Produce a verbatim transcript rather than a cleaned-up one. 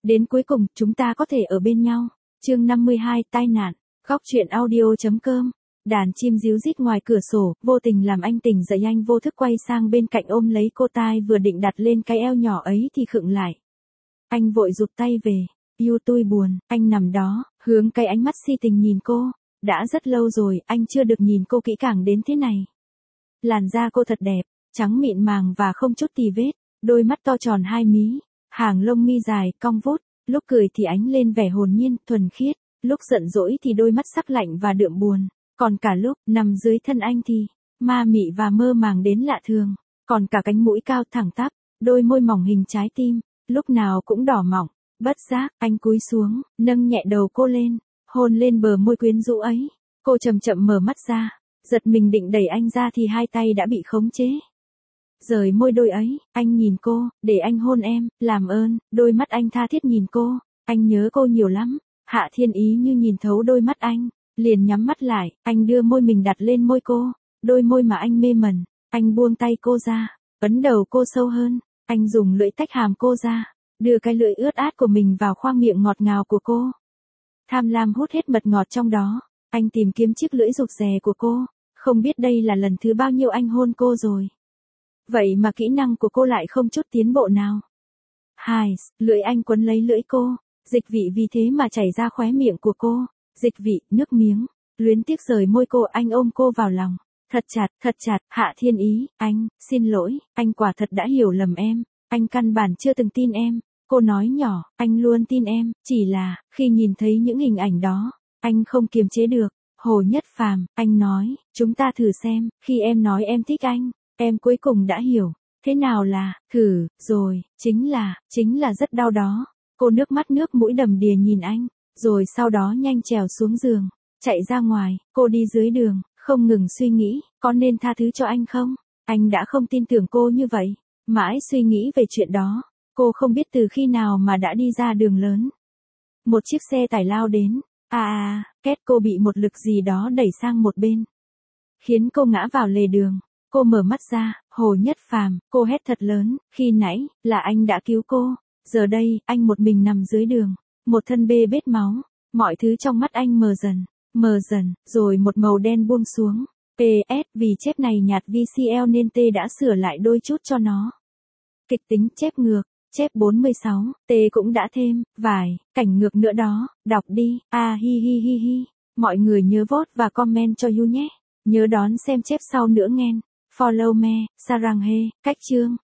Đến cuối cùng, chúng ta có thể ở bên nhau. Chương năm mươi hai, tai nạn. Góc truyện audio.com. Đàn chim ríu rít ngoài cửa sổ, vô tình làm anh tỉnh dậy. Anh vô thức quay sang bên cạnh ôm lấy cô, tai vừa định đặt lên cái eo nhỏ ấy thì khựng lại. Anh vội rụt tay về. Yêu tôi buồn, anh nằm đó, hướng cái ánh mắt si tình nhìn cô. Đã rất lâu rồi, anh chưa được nhìn cô kỹ càng đến thế này. Làn da cô thật đẹp, trắng mịn màng và không chút tì vết, đôi mắt to tròn hai mí, hàng lông mi dài, cong vút, lúc cười thì ánh lên vẻ hồn nhiên, thuần khiết, lúc giận dỗi thì đôi mắt sắc lạnh và đượm buồn, còn cả lúc nằm dưới thân anh thì ma mị và mơ màng đến lạ thường, còn cả cánh mũi cao thẳng tắp, đôi môi mỏng hình trái tim, lúc nào cũng đỏ mọng. Bất giác, anh cúi xuống, nâng nhẹ đầu cô lên, hôn lên bờ môi quyến rũ ấy. Cô chậm chậm mở mắt ra, giật mình định đẩy anh ra thì hai tay đã bị khống chế. Rời môi đôi ấy, anh nhìn cô, để anh hôn em, làm ơn. Đôi mắt anh tha thiết nhìn cô, anh nhớ cô nhiều lắm. Hạ Thiên Ý như nhìn thấu đôi mắt anh, liền nhắm mắt lại, anh đưa môi mình đặt lên môi cô, đôi môi mà anh mê mẩn. Anh buông tay cô ra, ấn đầu cô sâu hơn, anh dùng lưỡi tách hàm cô ra, đưa cái lưỡi ướt át của mình vào khoang miệng ngọt ngào của cô. Tham lam hút hết mật ngọt trong đó, anh tìm kiếm chiếc lưỡi rụt rè của cô, không biết đây là lần thứ bao nhiêu anh hôn cô rồi. Vậy mà kỹ năng của cô lại không chút tiến bộ nào. Hai, lưỡi anh quấn lấy lưỡi cô, dịch vị vì thế mà chảy ra khóe miệng của cô, dịch vị, nước miếng, luyến tiếc rời môi cô, anh ôm cô vào lòng, thật chặt, thật chặt. Hạ Thiên Ý, anh, xin lỗi, anh quả thật đã hiểu lầm em, anh căn bản chưa từng tin em. Cô nói nhỏ, anh luôn tin em, chỉ là, khi nhìn thấy những hình ảnh đó, anh không kiềm chế được. Hồ Nhất Phàm, anh nói, chúng ta thử xem, khi em nói em thích anh, em cuối cùng đã hiểu, thế nào là, thử, rồi, chính là, chính là rất đau đó. Cô nước mắt nước mũi đầm đìa nhìn anh, rồi sau đó nhanh trèo xuống giường, chạy ra ngoài. Cô đi dưới đường, không ngừng suy nghĩ, có nên tha thứ cho anh không? Anh đã không tin tưởng cô như vậy, mãi suy nghĩ về chuyện đó. Cô không biết từ khi nào mà đã đi ra đường lớn. Một chiếc xe tải lao đến, à à, két, cô bị một lực gì đó đẩy sang một bên, khiến cô ngã vào lề đường. Cô mở mắt ra, Hồ Nhất Phàm, cô hét thật lớn, khi nãy, là anh đã cứu cô, giờ đây, anh một mình nằm dưới đường, một thân bê bết máu, mọi thứ trong mắt anh mờ dần, mờ dần, rồi một màu đen buông xuống. pê ét, vì chép này nhạt vê xê lờ nên T đã sửa lại đôi chút cho nó. Kịch tính, chép ngược. Chép bốn mươi sáu, T cũng đã thêm vài cảnh ngược nữa đó, đọc đi. A à, hi hi hi hi. Mọi người nhớ vote và comment cho You nhé. Nhớ đón xem chép sau nữa nghe. Follow me, Sarang he, cách chương.